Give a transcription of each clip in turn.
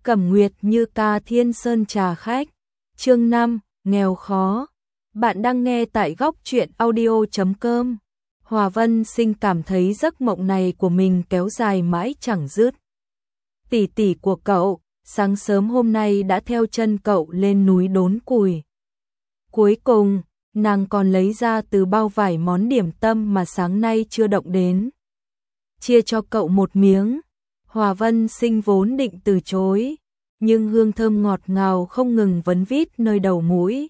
Cẩm Nguyệt Như ca Thiên Sơn trà khách. Chương 5, nghèo khó. Bạn đang nghe tại góc truyện audio.com. Hòa Vân Sinh cảm thấy giấc mộng này của mình kéo dài mãi chẳng dứt. Tỷ tỷ của cậu, sáng sớm hôm nay đã theo chân cậu lên núi đốn củi. Cuối cùng, nàng còn lấy ra từ bao vải món điểm tâm mà sáng nay chưa động đến. Chia cho cậu một miếng. Hòa Vân Sinh vốn định từ chối, nhưng hương thơm ngọt ngào không ngừng vấn vít nơi đầu mũi,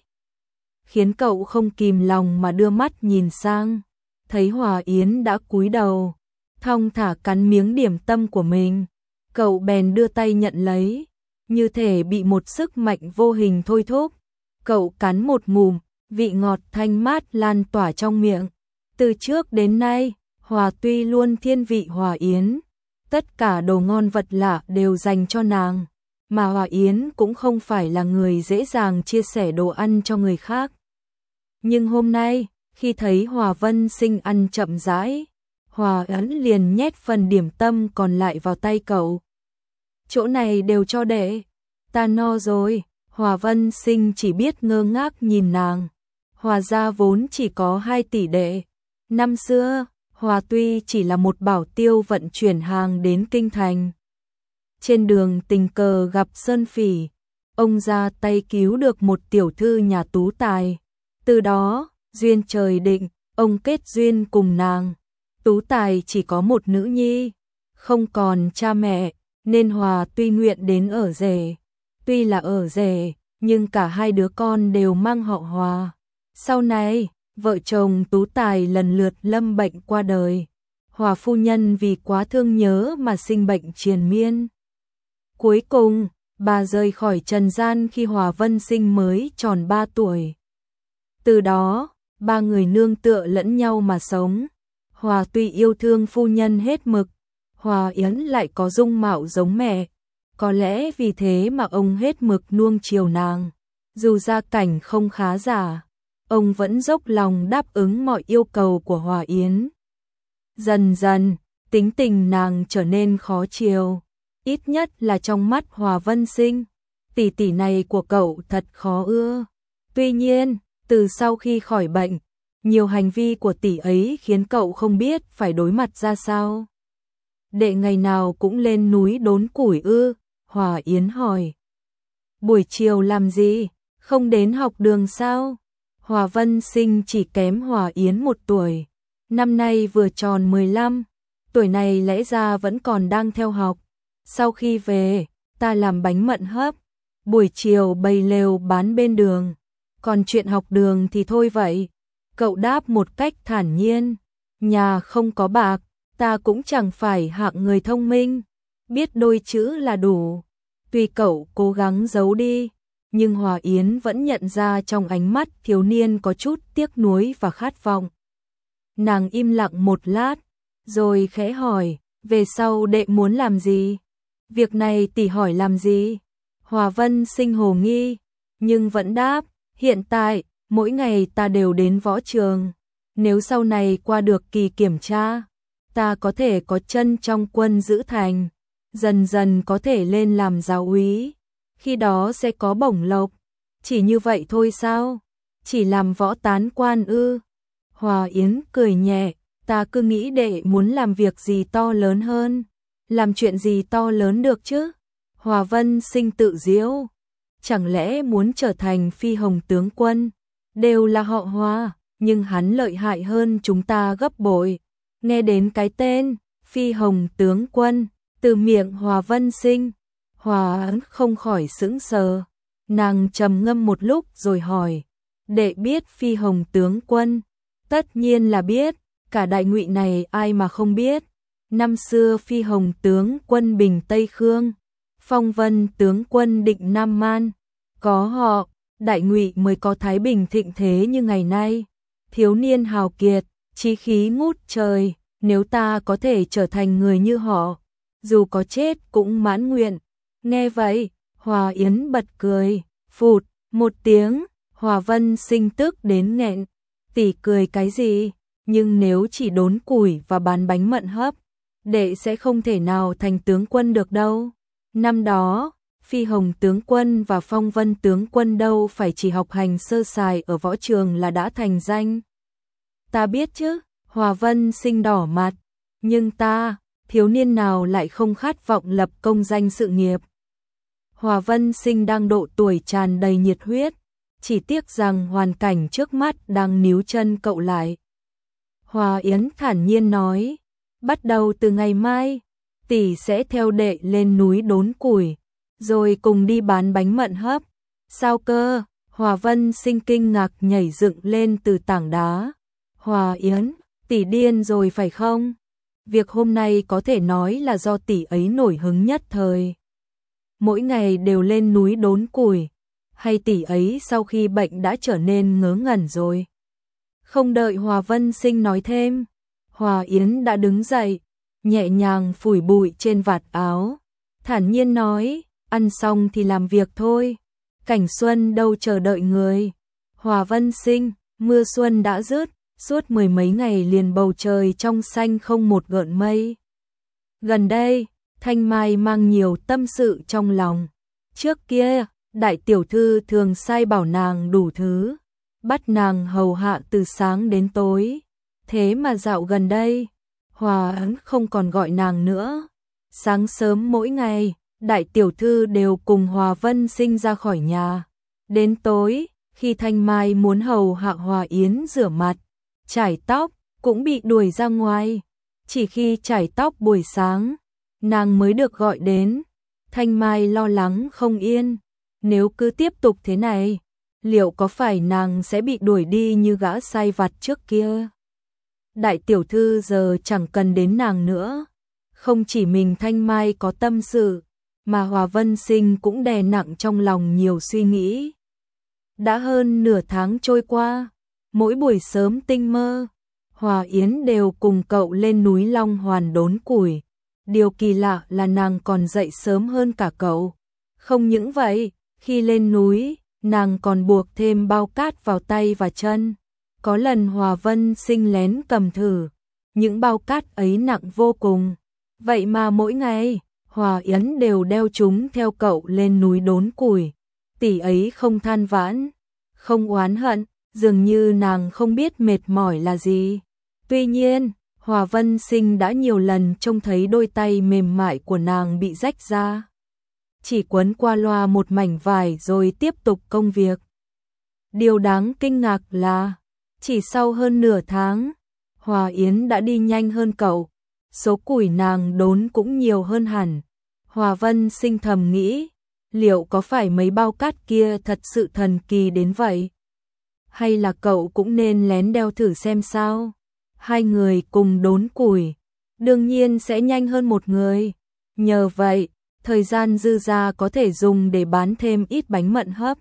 khiến cậu không kìm lòng mà đưa mắt nhìn sang. Thấy Hòa Yến đã cúi đầu, thong thả cắn miếng điểm tâm của mình, cậu bèn đưa tay nhận lấy, như thể bị một sức mạnh vô hình thôi thúc. Cậu cắn một ngụm, vị ngọt thanh mát lan tỏa trong miệng. Từ trước đến nay, Hòa tuy luôn thiên vị Hòa Yến, tất cả đồ ngon vật lạ đều dành cho nàng, mà Hòa Yến cũng không phải là người dễ dàng chia sẻ đồ ăn cho người khác. Nhưng hôm nay, khi thấy Hòa Vân Sinh ăn chậm rãi, Hòa Yến liền nhét phần điểm tâm còn lại vào tay cậu. Chỗ này đều cho đệ, ta no rồi. Hòa Vân Sinh chỉ biết ngơ ngác nhìn nàng. Hòa gia vốn chỉ có 2 tỷ đệ. Năm xưa, Hòa tuy chỉ là một bảo tiêu vận chuyển hàng đến kinh thành. Trên đường tình cờ gặp Sơn Phỉ, ông ra tay cứu được một tiểu thư nhà tú tài. Từ đó, duyên trời định, ông kết duyên cùng nàng. Tú tài chỉ có một nữ nhi, không còn cha mẹ, nên Hòa tuy nguyện đến ở rể. Tuy là ở rể, nhưng cả hai đứa con đều mang họ Hòa. Sau này, vợ chồng tú tài lần lượt lâm bệnh qua đời. Hòa phu nhân vì quá thương nhớ mà sinh bệnh triền miên. Cuối cùng, bà rời khỏi trần gian khi Hòa Vân Sinh mới tròn 3 tuổi. Từ đó, ba người nương tựa lẫn nhau mà sống. Hòa tuy yêu thương phu nhân hết mực, Hòa Yến lại có dung mạo giống mẹ. Có lẽ vì thế mà ông hết mực nuông chiều nàng. Dù gia cảnh không khá giả, ông vẫn dốc lòng đáp ứng mọi yêu cầu của Hòa Yến. Dần dần, tính tình nàng trở nên khó chiều, ít nhất là trong mắt Hòa Vân Sinh. Tỷ tỷ này của cậu thật khó ưa. Tuy nhiên, từ sau khi khỏi bệnh, nhiều hành vi của tỷ ấy khiến cậu không biết phải đối mặt ra sao. Đệ ngày nào cũng lên núi đốn củi ư? Hòa Yến hỏi. Buổi chiều làm gì? Không đến học đường sao? Hòa Vân Sinh chỉ kém Hòa Yến 1 tuổi. Năm nay vừa tròn 15. Tuổi này lẽ ra vẫn còn đang theo học. Sau khi về, ta làm bánh mận hấp. Buổi chiều bày lều bán bên đường. Còn chuyện học đường thì thôi vậy. Cậu đáp một cách thản nhiên. Nhà không có bạc, ta cũng chẳng phải hạng người thông minh. Biết đôi chữ là đủ. Tuy cậu cố gắng giấu đi, nhưng Hòa Yến vẫn nhận ra trong ánh mắt thiếu niên có chút tiếc nuối và khát vọng. Nàng im lặng một lát, rồi khẽ hỏi, về sau đệ muốn làm gì? Việc này tỷ hỏi làm gì? Hòa Vân Sinh hồ nghi, nhưng vẫn đáp, hiện tại, mỗi ngày ta đều đến võ trường. Nếu sau này qua được kỳ kiểm tra, ta có thể có chân trong quân giữ thành. Dần dần có thể lên làm giáo úy, khi đó sẽ có bổng lộc. Chỉ như vậy thôi sao? Chỉ làm võ tán quan ư? Hòa Yến cười nhẹ, ta cứ nghĩ đệ muốn làm việc gì to lớn hơn. Làm chuyện gì to lớn được chứ? Hòa Vân Sinh tự giễu, chẳng lẽ muốn trở thành phi hồng tướng quân? Đều là họ Hòa, nhưng hắn lợi hại hơn chúng ta gấp bội. Nghe đến cái tên phi hồng tướng quân từ miệng Hòa Vân Sinh, Hòa Yến không khỏi sững sờ. Nàng trầm ngâm một lúc rồi hỏi, đệ biết phi hồng tướng quân? Tất nhiên là biết, cả đại ngụy này ai mà không biết. Năm xưa phi hồng tướng quân bình Tây Khương, phong vân tướng quân định Nam Man. Có họ, đại ngụy mới có thái bình thịnh thế như ngày nay. Thiếu niên hào kiệt, chí khí ngút trời, nếu ta có thể trở thành người như họ, dù có chết cũng mãn nguyện. Nghe vậy, Hòa Yến bật cười, phụt, một tiếng. Hòa Vân Sinh tức đến nghẹn. Tỷ cười cái gì? Nhưng nếu chỉ đốn củi và bán bánh mận hấp, đệ sẽ không thể nào thành tướng quân được đâu. Năm đó, Phi Hồng tướng quân và Phong Vân tướng quân đâu phải chỉ học hành sơ sài ở võ trường là đã thành danh. Ta biết chứ, Hòa Vân Sinh đỏ mặt, nhưng ta, thiếu niên nào lại không khát vọng lập công danh sự nghiệp. Hòa Vân Sinh đang độ tuổi tràn đầy nhiệt huyết, chỉ tiếc rằng hoàn cảnh trước mắt đang níu chân cậu lại. Hòa Yến thản nhiên nói, bắt đầu từ ngày mai, tỷ sẽ theo đệ lên núi đốn củi, rồi cùng đi bán bánh mận hấp. Sao cơ? Hòa Vân Sinh kinh ngạc nhảy dựng lên từ tảng đá. Hòa Yến, tỷ điên rồi phải không? Việc hôm nay có thể nói là do tỷ ấy nổi hứng nhất thời. Mỗi ngày đều lên núi đốn củi, hay tỷ ấy sau khi bệnh đã trở nên ngớ ngẩn rồi? Không đợi Hòa Vân Sinh nói thêm, Hòa Yến đã đứng dậy, nhẹ nhàng phủi bụi trên vạt áo, thản nhiên nói, ăn xong thì làm việc thôi, cảnh xuân đâu chờ đợi người. Hòa Vân Sinh, mưa xuân đã dứt, suốt mười mấy ngày liền bầu trời trong xanh không một gợn mây. Gần đây, Thanh Mai mang nhiều tâm sự trong lòng. Trước kia, đại tiểu thư thường sai bảo nàng đủ thứ, bắt nàng hầu hạ từ sáng đến tối. Thế mà dạo gần đây, Hòa Ấn không còn gọi nàng nữa. Sáng sớm mỗi ngày, đại tiểu thư đều cùng Hòa Vân Sinh ra khỏi nhà. Đến tối, khi Thanh Mai muốn hầu hạ Hòa Yến rửa mặt, chải tóc, cũng bị đuổi ra ngoài. Chỉ khi chải tóc buổi sáng, nàng mới được gọi đến. Thanh Mai lo lắng không yên, nếu cứ tiếp tục thế này, liệu có phải nàng sẽ bị đuổi đi như gã sai vặt trước kia? Đại tiểu thư giờ chẳng cần đến nàng nữa. Không chỉ mình Thanh Mai có tâm sự, mà Hòa Vân Sinh cũng đè nặng trong lòng nhiều suy nghĩ. Đã hơn nửa tháng trôi qua, mỗi buổi sớm tinh mơ, Hòa Yến đều cùng cậu lên núi Long Hoàn đốn củi. Điều kỳ lạ là nàng còn dậy sớm hơn cả cậu. Không những vậy, khi lên núi, nàng còn buộc thêm bao cát vào tay và chân. Có lần Hòa Vân Sinh lén cầm thử, những bao cát ấy nặng vô cùng. Vậy mà mỗi ngày, Hòa Yến đều đeo chúng theo cậu lên núi đốn củi. Tỷ ấy không than vãn, không oán hận, dường như nàng không biết mệt mỏi là gì. Tuy nhiên, Hòa Vân Sinh đã nhiều lần trông thấy đôi tay mềm mại của nàng bị rách ra. Chỉ quấn qua loa một mảnh vải rồi tiếp tục công việc. Điều đáng kinh ngạc là, chỉ sau hơn nửa tháng, Hòa Yến đã đi nhanh hơn cậu. Số củi nàng đốn cũng nhiều hơn hẳn. Hòa Vân Sinh thầm nghĩ, liệu có phải mấy bao cát kia thật sự thần kỳ đến vậy? Hay là cậu cũng nên lén đeo thử xem sao? Hai người cùng đốn củi, đương nhiên sẽ nhanh hơn một người. Nhờ vậy, thời gian dư ra có thể dùng để bán thêm ít bánh mận hấp.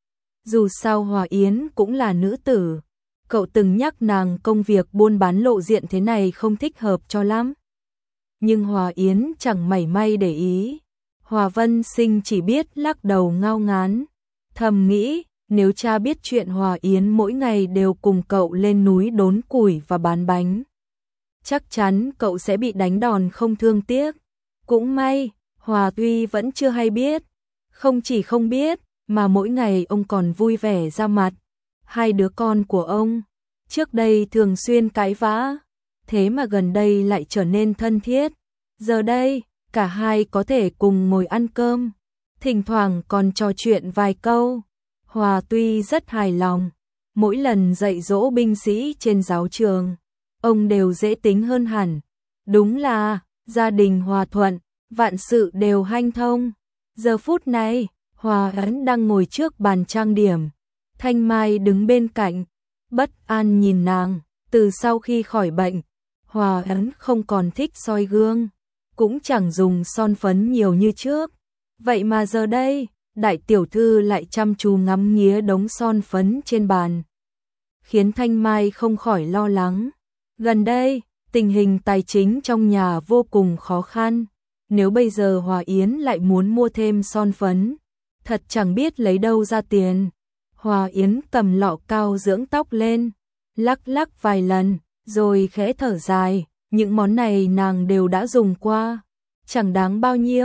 Dù sao Hòa Yến cũng là nữ tử, cậu từng nhắc nàng công việc buôn bán lộ diện thế này không thích hợp cho lắm. Nhưng Hòa Yến chẳng mảy may để ý. Hòa Vân Sinh chỉ biết lắc đầu ngao ngán, thầm nghĩ, nếu cha biết chuyện Hòa Yến mỗi ngày đều cùng cậu lên núi đốn củi và bán bánh, chắc chắn cậu sẽ bị đánh đòn không thương tiếc. Cũng may, Hòa Tuy vẫn chưa hay biết. Không chỉ không biết, mà mỗi ngày ông còn vui vẻ ra mặt. Hai đứa con của ông, trước đây thường xuyên cãi vã, thế mà gần đây lại trở nên thân thiết. Giờ đây, cả hai có thể cùng ngồi ăn cơm, thỉnh thoảng còn trò chuyện vài câu. Hòa Tuy rất hài lòng, mỗi lần dạy dỗ binh sĩ trên giáo trường, ông đều dễ tính hơn hẳn. Đúng là, gia đình hòa thuận, vạn sự đều hanh thông. Giờ phút này, Hòa Ấn đang ngồi trước bàn trang điểm. Thanh Mai đứng bên cạnh, bất an nhìn nàng. Từ sau khi khỏi bệnh, Hòa Ấn không còn thích soi gương, cũng chẳng dùng son phấn nhiều như trước. Vậy mà giờ đây, đại tiểu thư lại chăm chú ngắm nghía đống son phấn trên bàn, khiến Thanh Mai không khỏi lo lắng. Gần đây, tình hình tài chính trong nhà vô cùng khó khăn. Nếu bây giờ Hòa Yến lại muốn mua thêm son phấn, thật chẳng biết lấy đâu ra tiền. Hòa Yến cầm lọ cao dưỡng tóc lên, lắc lắc vài lần, rồi khẽ thở dài. Những món này nàng đều đã dùng qua, chẳng đáng bao nhiêu.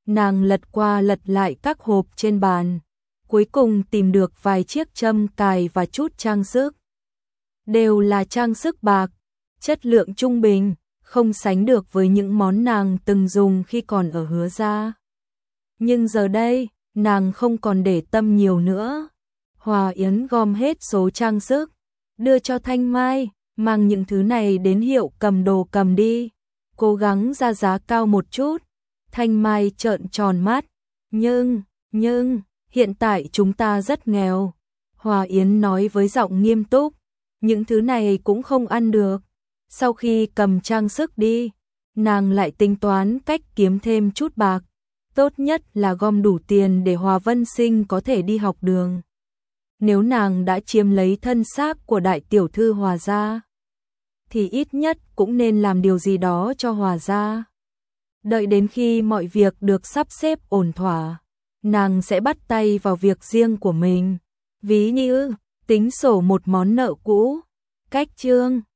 Nàng lật qua lật lại các hộp trên bàn, cuối cùng tìm được vài chiếc châm cài và chút trang sức. Đều là trang sức bạc, chất lượng trung bình, không sánh được với những món nàng từng dùng khi còn ở Hứa gia. Nhưng giờ đây, nàng không còn để tâm nhiều nữa. Hòa Yến gom hết số trang sức, đưa cho Thanh Mai, mang những thứ này đến hiệu cầm đồ cầm đi, cố gắng ra giá cao một chút. Thanh Mai trợn tròn mắt, nhưng, hiện tại chúng ta rất nghèo. Hòa Yến nói với giọng nghiêm túc, những thứ này cũng không ăn được. Sau khi cầm trang sức đi, nàng lại tính toán cách kiếm thêm chút bạc. Tốt nhất là gom đủ tiền để Hòa Vân Sinh có thể đi học đường. Nếu nàng đã chiếm lấy thân xác của đại tiểu thư Hòa gia, thì ít nhất cũng nên làm điều gì đó cho Hòa gia. Đợi đến khi mọi việc được sắp xếp ổn thỏa, nàng sẽ bắt tay vào việc riêng của mình. Ví như tính sổ một món nợ cũ. Cách chương